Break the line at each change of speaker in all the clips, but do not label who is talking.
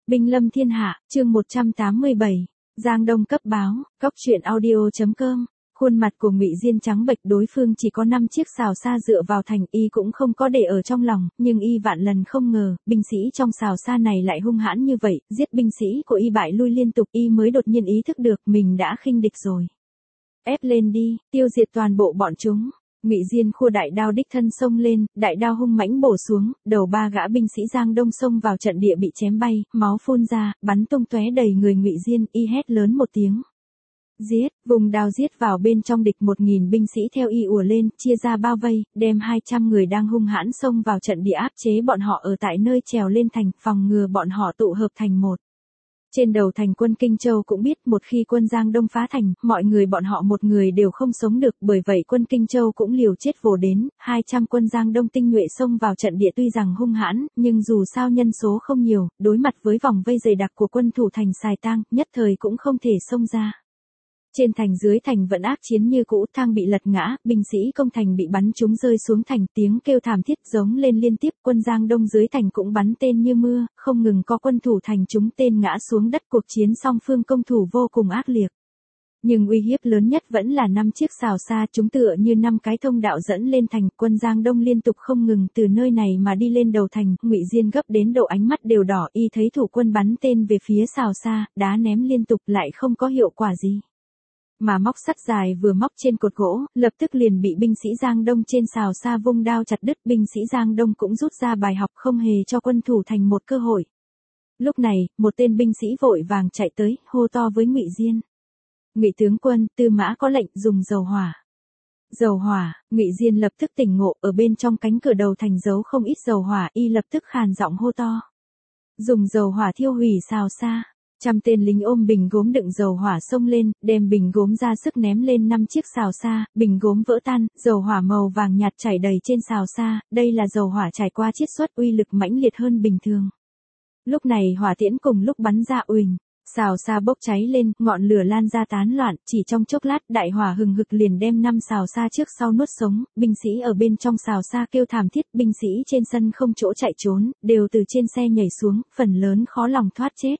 Binh lâm thiên hạ, chương 187. Giang Đông cấp báo, cóc truyện audio.com. Khuôn mặt của Ngụy Diên trắng bệch, đối phương chỉ có 5 chiếc sào sa dựa vào thành, y cũng không có để ở trong lòng, nhưng y vạn lần không ngờ, binh sĩ trong sào sa này lại hung hãn như vậy, giết binh sĩ của y bại lui liên tục, y mới đột nhiên ý thức được mình đã khinh địch rồi. Ép lên đi, tiêu diệt toàn bộ bọn chúng. Ngụy Diên khua đại đao đích thân xông lên, đại đao hung mãnh bổ xuống, đầu 3 gã binh sĩ Giang Đông xông vào trận địa bị chém bay, máu phun ra, bắn tung tóe đầy người Ngụy Diên, y hét lớn một tiếng. Giết, vùng đao giết vào bên trong địch, 1000 binh sĩ theo y ùa lên, chia ra bao vây, đem 200 người đang hung hãn xông vào trận địa áp chế bọn họ ở tại nơi trèo lên thành, phòng ngừa bọn họ tụ hợp thành một. Trên đầu thành, quân Kinh Châu cũng biết một khi quân Giang Đông phá thành, mọi người bọn họ một người đều không sống được, bởi vậy quân Kinh Châu cũng liều chết vồ đến, 200 quân Giang Đông tinh nhuệ xông vào trận địa tuy rằng hung hãn, nhưng dù sao nhân số không nhiều, đối mặt với vòng vây dày đặc của quân thủ thành Sài Tang, nhất thời cũng không thể xông ra. Trên thành dưới thành vẫn ác chiến như cũ, thang bị lật ngã, binh sĩ công thành bị bắn trúng rơi xuống thành, tiếng kêu thảm thiết giống lên liên tiếp, quân Giang Đông dưới thành cũng bắn tên như mưa, không ngừng có quân thủ thành trúng tên ngã xuống đất, cuộc chiến song phương công thủ vô cùng ác liệt. Nhưng uy hiếp lớn nhất vẫn là 5 chiếc sào sa, chúng tựa như 5 cái thông đạo dẫn lên thành, quân Giang Đông liên tục không ngừng từ nơi này mà đi lên đầu thành, Ngụy Diên gấp đến độ ánh mắt đều đỏ, y thấy thủ quân bắn tên về phía sào sa, đá ném liên tục lại không có hiệu quả gì. Mà móc sắt dài vừa móc trên cột gỗ, lập tức liền bị binh sĩ Giang Đông trên sào sa vung đao chặt đứt, binh sĩ Giang Đông cũng rút ra bài học, không hề cho quân thủ thành một cơ hội. Lúc này, một tên binh sĩ vội vàng chạy tới, hô to với Ngụy Diên. Ngụy tướng quân, Tư Mã có lệnh dùng dầu hỏa. Dầu hỏa, Ngụy Diên lập tức tỉnh ngộ, ở bên trong cánh cửa đầu thành giấu không ít dầu hỏa, y lập tức khàn giọng hô to. Dùng dầu hỏa thiêu hủy sào sa. 100 tên lính ôm bình gốm đựng dầu hỏa xông lên, đem bình gốm ra sức ném lên 5 chiếc sào sa, bình gốm vỡ tan, dầu hỏa màu vàng nhạt chảy đầy trên sào sa, đây là dầu hỏa trải qua chiết xuất, uy lực mãnh liệt hơn bình thường. Lúc này hỏa tiễn cùng lúc bắn ra uỳnh, sào sa bốc cháy lên, ngọn lửa lan ra tán loạn, chỉ trong chốc lát đại hỏa hừng hực liền đem 5 sào sa trước sau nuốt sống, binh sĩ ở bên trong sào sa kêu thảm thiết, binh sĩ trên sân không chỗ chạy trốn, đều từ trên xe nhảy xuống, phần lớn khó lòng thoát chết.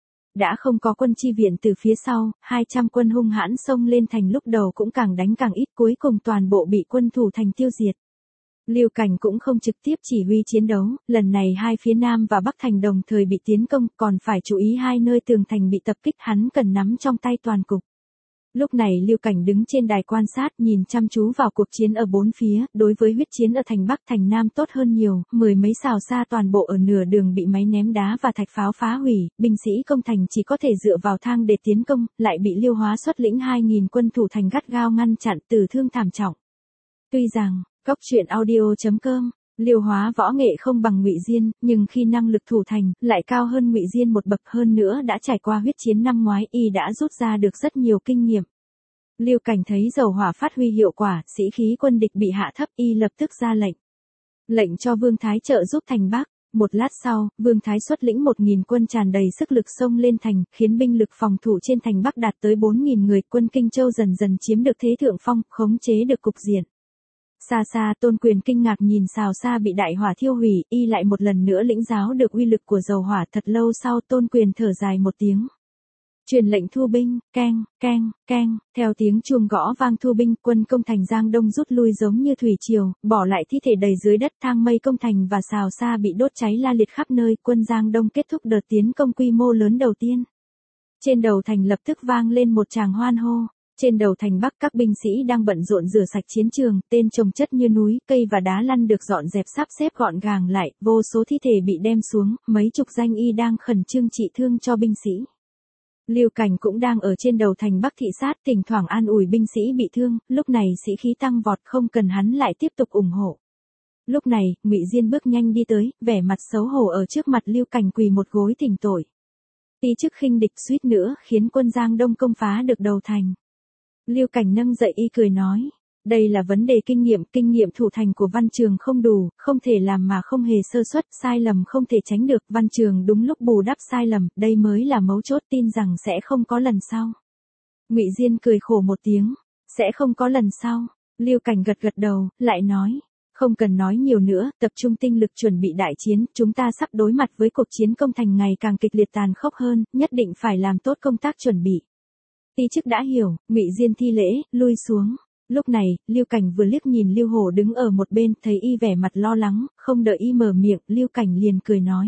Đã không có quân chi viện từ phía sau, 200 quân hung hãn xông lên thành, lúc đầu cũng càng đánh càng ít, cuối cùng toàn bộ bị quân thủ thành tiêu diệt. Lưu Cảnh cũng không trực tiếp chỉ huy chiến đấu, lần này hai phía Nam và Bắc thành đồng thời bị tiến công, còn phải chú ý hai nơi tường thành bị tập kích, hắn cần nắm trong tay toàn cục. Lúc này Lưu Cảnh đứng trên đài quan sát, nhìn chăm chú vào cuộc chiến ở bốn phía, đối với huyết chiến ở thành Bắc thành Nam tốt hơn nhiều, 10 mấy sào sa toàn bộ ở nửa đường bị máy ném đá và thạch pháo phá hủy, binh sĩ công thành chỉ có thể dựa vào thang để tiến công, lại bị Liêu Hóa xuất lĩnh 2000 quân thủ thành gắt gao ngăn chặn, tử thương thảm trọng. Tuy rằng, cóc truyện audio.com, Liêu Hóa võ nghệ không bằng Ngụy Diên, nhưng khi năng lực thủ thành lại cao hơn Ngụy Diên một bậc, hơn nữa đã trải qua huyết chiến năm ngoái, y đã rút ra được rất nhiều kinh nghiệm. Lưu Cảnh thấy dầu hỏa phát huy hiệu quả, sĩ khí quân địch bị hạ thấp, y lập tức ra lệnh. Lệnh cho Vương Thái trợ giúp thành Bắc. Một lát sau, Vương Thái xuất lĩnh 1000 quân tràn đầy sức lực xông lên thành, khiến binh lực phòng thủ trên thành Bắc đạt tới 4000 người, quân Kinh Châu dần dần chiếm được thế thượng phong, khống chế được cục diện. Xa xa Tôn Quyền kinh ngạc nhìn sào sa bị đại hỏa thiêu hủy, y lại một lần nữa lĩnh giáo được uy lực của dầu hỏa. Thật lâu sau Tôn Quyền thở dài một tiếng. Truyền lệnh thu binh, keng, keng, keng, theo tiếng chuông gõ vang thu binh, quân công thành Giang Đông rút lui giống như thủy triều, bỏ lại thi thể đầy dưới đất, thang mây công thành và sào sa bị đốt cháy la liệt khắp nơi, quân Giang Đông kết thúc đợt tiến công quy mô lớn đầu tiên. Trên đầu thành lập tức vang lên một tràng hoan hô. Trên đầu thành Bắc các binh sĩ đang bận rộn rửa sạch chiến trường, tên chồng chất như núi, cây và đá lăn được dọn dẹp sắp xếp gọn gàng lại, vô số thi thể bị đem xuống, mấy chục danh y đang khẩn trương trị thương cho binh sĩ. Lưu Cảnh cũng đang ở trên đầu thành Bắc thị sát, thỉnh thoảng an ủi binh sĩ bị thương, lúc này sĩ khí tăng vọt, không cần hắn lại tiếp tục ủng hộ. Lúc này, Ngụy Diên bước nhanh đi tới, vẻ mặt xấu hổ ở trước mặt Lưu Cảnh quỳ một gối thỉnh tội. Tí chức khinh địch suýt nữa khiến quân Giang Đông công phá được đầu thành. Lưu Cảnh nâng dậy y cười nói, đây là vấn đề kinh nghiệm thủ thành của Văn Trường không đủ, không thể làm mà không hề sơ suất, sai lầm không thể tránh được, Văn Trường đúng lúc bù đắp sai lầm, đây mới là mấu chốt, tin rằng sẽ không có lần sau. Ngụy Diên cười khổ một tiếng, sẽ không có lần sau. Lưu Cảnh gật gật đầu, lại nói, Không cần nói nhiều nữa, tập trung tinh lực chuẩn bị đại chiến, chúng ta sắp đối mặt với cuộc chiến công thành ngày càng kịch liệt tàn khốc hơn, nhất định phải làm tốt công tác chuẩn bị. Ti chức đã hiểu, Ngụy Diên thi lễ, lui xuống. Lúc này, Lưu Cảnh vừa liếc nhìn Lưu Hổ đứng ở một bên, thấy y vẻ mặt lo lắng, không đợi y mở miệng, Lưu Cảnh liền cười nói.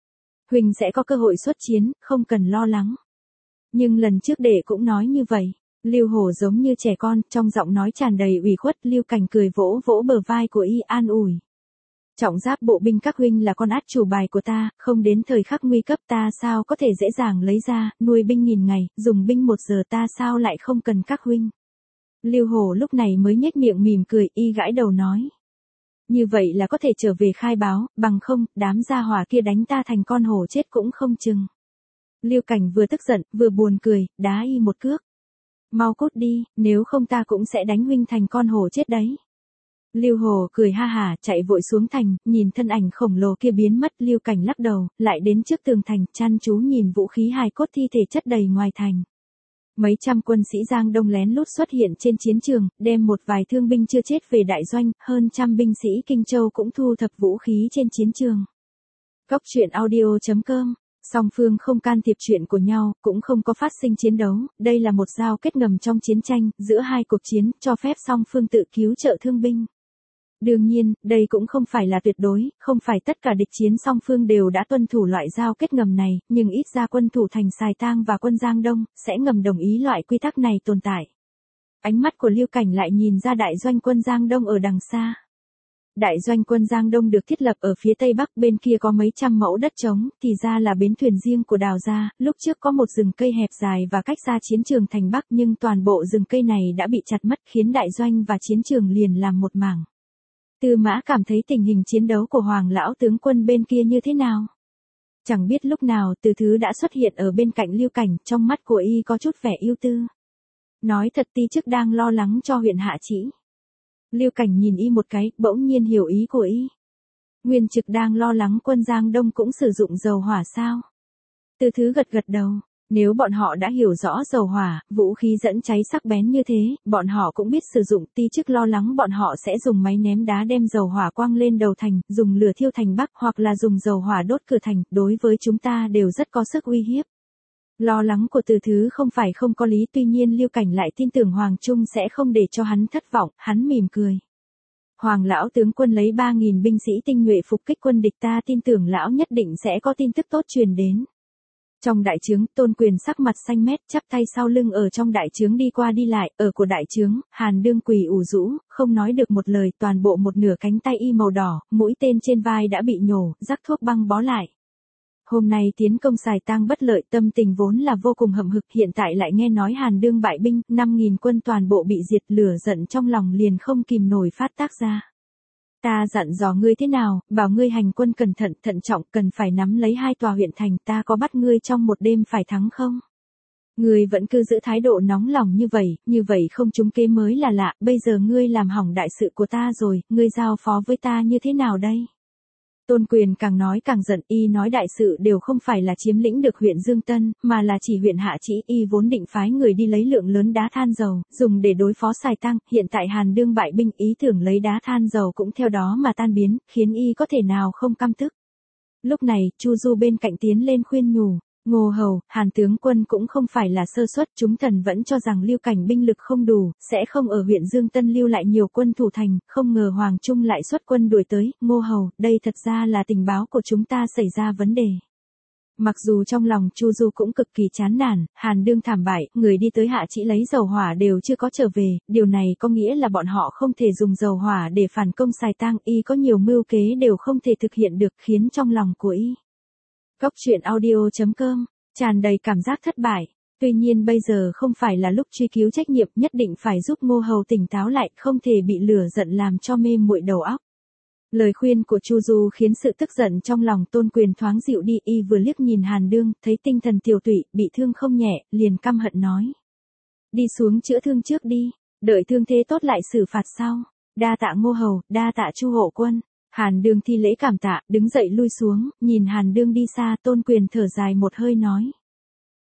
Huỳnh sẽ có cơ hội xuất chiến, không cần lo lắng. Nhưng lần trước đệ cũng nói như vậy. Lưu Hổ giống như trẻ con, trong giọng nói tràn đầy ủy khuất, Lưu Cảnh cười vỗ vỗ bờ vai của y an ủi. Trọng giáp bộ binh các huynh là con át chủ bài của ta, không đến thời khắc nguy cấp ta sao có thể dễ dàng lấy ra, nuôi binh nghìn ngày, dùng binh 1 giờ ta sao lại không cần các huynh. Lưu Hổ lúc này mới nhếch miệng mỉm cười, y gãi đầu nói. Như vậy là có thể trở về khai báo, bằng không, đám gia hỏa kia đánh ta thành con hổ chết cũng không chừng. Lưu Cảnh vừa tức giận, vừa buồn cười, đá y một cước. Mau cút đi, nếu không ta cũng sẽ đánh huynh thành con hổ chết đấy. Lưu Hổ cười ha hả, chạy vội xuống thành, nhìn thân ảnh khổng lồ kia biến mất, Lưu Cảnh lắc đầu, lại đến trước tường thành, chăm chú nhìn vũ khí hài cốt thi thể chất đầy ngoài thành. Mấy trăm quân sĩ Giang Đông lén lút xuất hiện trên chiến trường, đem một vài thương binh chưa chết về đại doanh, hơn trăm binh sĩ Kinh Châu cũng thu thập vũ khí trên chiến trường. Góc truyện audio.com. Song phương không can thiệp chuyện của nhau, cũng không có phát sinh chiến đấu, đây là một giao kết ngầm trong chiến tranh, giữa hai cuộc chiến, cho phép song phương tự cứu trợ thương binh. Đương nhiên, đây cũng không phải là tuyệt đối, không phải tất cả địch chiến song phương đều đã tuân thủ loại giao kết ngầm này, nhưng ít ra quân thủ thành Sài Tang và quân Giang Đông, sẽ ngầm đồng ý loại quy tắc này tồn tại. Ánh mắt của Lưu Cảnh lại nhìn ra đại doanh quân Giang Đông ở đằng xa. Đại doanh quân Giang Đông được thiết lập ở phía tây bắc, bên kia có mấy trăm mẫu đất trống, thì ra là bến thuyền riêng của Đào gia, lúc trước có một rừng cây hẹp dài và cách xa chiến trường thành bắc, nhưng toàn bộ rừng cây này đã bị chặt mất, khiến đại doanh và chiến trường liền làm một mảng. Tư Mã cảm thấy tình hình chiến đấu của Hoàng lão tướng quân bên kia như thế nào? Chẳng biết lúc nào Từ Thứ đã xuất hiện ở bên cạnh Lưu Cảnh, trong mắt của y có chút vẻ ưu tư. Nói thật Ti chức đang lo lắng cho huyện Hạ Chỉ. Lưu Cảnh nhìn y một cái, bỗng nhiên hiểu ý của y. Nguyên Trực đang lo lắng quân Giang Đông cũng sử dụng dầu hỏa sao? Từ Thứ gật gật đầu. Nếu bọn họ đã hiểu rõ dầu hỏa, vũ khí dẫn cháy sắc bén như thế, bọn họ cũng biết sử dụng, Ti chức lo lắng bọn họ sẽ dùng máy ném đá đem dầu hỏa quăng lên đầu thành, dùng lửa thiêu thành bắc hoặc là dùng dầu hỏa đốt cửa thành, đối với chúng ta đều rất có sức uy hiếp. Lo lắng của Từ Thứ không phải không có lý, tuy nhiên Lưu Cảnh lại tin tưởng Hoàng Trung sẽ không để cho hắn thất vọng, hắn mỉm cười. Hoàng lão tướng quân lấy 3.000 binh sĩ tinh nhuệ phục kích quân địch, ta tin tưởng lão nhất định sẽ có tin tức tốt truyền đến. Trong đại trướng, Tôn Quyền sắc mặt xanh mét, chắp tay sau lưng ở trong đại trướng đi qua đi lại, ở của đại trướng, Hàn Đương quỳ ủ rũ, không nói được một lời, toàn bộ một nửa cánh tay y màu đỏ, mũi tên trên vai đã bị nhổ, rắc thuốc băng bó lại. Hôm nay tiến công Sài Tang bất lợi, tâm tình vốn là vô cùng hậm hực, hiện tại lại nghe nói Hàn Đương bại binh, 5.000 quân toàn bộ bị diệt, lửa giận trong lòng liền không kìm nổi phát tác ra. Ta dặn dò ngươi thế nào, bảo ngươi hành quân cẩn thận, thận trọng, cần phải nắm lấy 2 tòa huyện thành, ta có bắt ngươi trong một đêm phải thắng không? Ngươi vẫn cứ giữ thái độ nóng lòng như vậy không trúng kế mới là lạ, bây giờ ngươi làm hỏng đại sự của ta rồi, ngươi giao phó với ta như thế nào đây? Tôn Quyền càng nói càng giận, y nói đại sự đều không phải là chiếm lĩnh được huyện Dương Tân, mà là chỉ huyện Hạ Chỉ, y vốn định phái người đi lấy lượng lớn đá than dầu, dùng để đối phó Sài Tang, hiện tại Hàn Đương bại binh, ý tưởng lấy đá than dầu cũng theo đó mà tan biến, khiến y có thể nào không căm tức. Lúc này, Chu Du bên cạnh tiến lên khuyên nhủ. Ngô Hầu, Hàn tướng quân cũng không phải là sơ suất, chúng thần vẫn cho rằng Lưu Cảnh binh lực không đủ, sẽ không ở huyện Dương Tân lưu lại nhiều quân thủ thành, không ngờ Hoàng Trung lại xuất quân đuổi tới. Ngô Hầu, đây thật ra là tình báo của chúng ta xảy ra vấn đề. Mặc dù trong lòng Chu Du cũng cực kỳ chán nản, Hàn Đương thảm bại, người đi tới Hạ Chỉ lấy dầu hỏa đều chưa có trở về, điều này có nghĩa là bọn họ không thể dùng dầu hỏa để phản công Sài Tang, y có nhiều mưu kế đều không thể thực hiện được, khiến trong lòng của y. Góc truyện audio.com, tràn đầy cảm giác thất bại. Tuy nhiên bây giờ không phải là lúc truy cứu trách nhiệm, nhất định phải giúp Ngô Hầu tỉnh táo lại, không thể bị lửa giận làm cho mê muội đầu óc. Lời khuyên của Chu Du khiến sự tức giận trong lòng Tôn Quyền thoáng dịu đi, y vừa liếc nhìn Hàn Đương, thấy tinh thần tiều tụy, bị thương không nhẹ, liền căm hận nói. Đi xuống chữa thương trước đi, đợi thương thế tốt lại xử phạt sau. Đa tạ Ngô Hầu, đa tạ Chu hộ quân. Hàn Đương thi lễ cảm tạ, đứng dậy lui xuống, nhìn Hàn Đương đi xa, Tôn Quyền thở dài một hơi nói.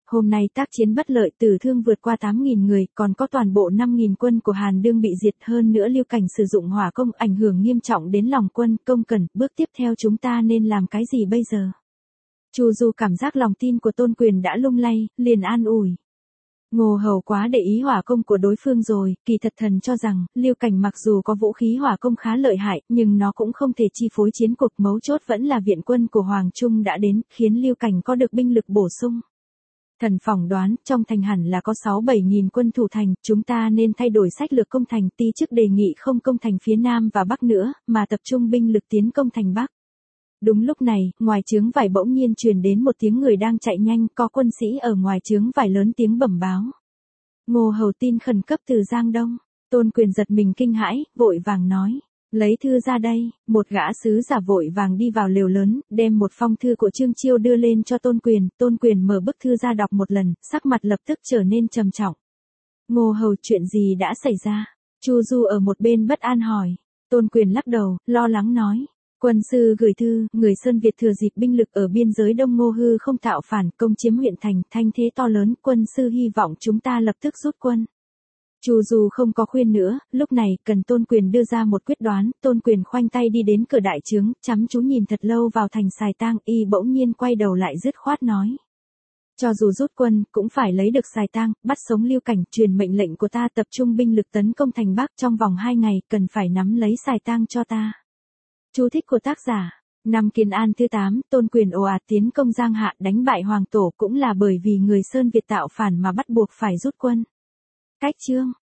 Hôm nay tác chiến bất lợi, tử thương vượt qua 8.000 người, còn có toàn bộ 5.000 quân của Hàn Đương bị diệt, hơn nữa Lưu Cảnh sử dụng hỏa công ảnh hưởng nghiêm trọng đến lòng quân, công cần, bước tiếp theo chúng ta nên làm cái gì bây giờ? Chu Du cảm giác lòng tin của Tôn Quyền đã lung lay, liền an ủi. Ngô Hầu quá để ý hỏa công của đối phương rồi, kỳ thật thần cho rằng, Lưu Cảnh mặc dù có vũ khí hỏa công khá lợi hại, nhưng nó cũng không thể chi phối chiến cuộc, mấu chốt vẫn là viện quân của Hoàng Trung đã đến, khiến Lưu Cảnh có được binh lực bổ sung. Thần phỏng đoán, trong thành hẳn là có 6-7 nghìn quân thủ thành, chúng ta nên thay đổi sách lược công thành, ti chức đề nghị không công thành phía Nam và Bắc nữa, mà tập trung binh lực tiến công thành Bắc. Đúng lúc này, ngoài trướng vải bỗng nhiên truyền đến một tiếng người đang chạy nhanh, có quân sĩ ở ngoài trướng vải lớn tiếng bẩm báo. Ngô Hầu tin khẩn cấp từ Giang Đông. Tôn Quyền giật mình kinh hãi, vội vàng nói. Lấy thư ra đây, một gã sứ giả vội vàng đi vào lều lớn, đem một phong thư của Trương Chiêu đưa lên cho Tôn Quyền mở bức thư ra đọc một lần, sắc mặt lập tức trở nên trầm trọng. Ngô Hầu, chuyện gì đã xảy ra? Chu Du ở một bên bất an hỏi. Tôn Quyền lắc đầu, lo lắng nói. Quân sư gửi thư, người Sơn Việt thừa dịp binh lực ở biên giới Đông Ngô Hư không tạo phản, công chiếm huyện thành, thanh thế to lớn, quân sư hy vọng chúng ta lập tức rút quân. Chu Du không có khuyên nữa, lúc này, cần Tôn Quyền đưa ra một quyết đoán, Tôn Quyền khoanh tay đi đến cửa đại trướng, chăm chú nhìn thật lâu vào thành Sài Tang, y bỗng nhiên quay đầu lại dứt khoát nói. Cho dù rút quân, cũng phải lấy được Sài Tang, bắt sống Lưu Cảnh, truyền mệnh lệnh của ta tập trung binh lực tấn công thành Bắc trong vòng 2 ngày, cần phải nắm lấy Sài Tang cho ta. Chú thích của tác giả. Năm Kiến An thứ 8, Tôn Quyền ồ ạt tiến công Giang Hạ đánh bại Hoàng Tổ cũng là bởi vì người Sơn Việt tạo phản mà bắt buộc phải rút quân. Cách chương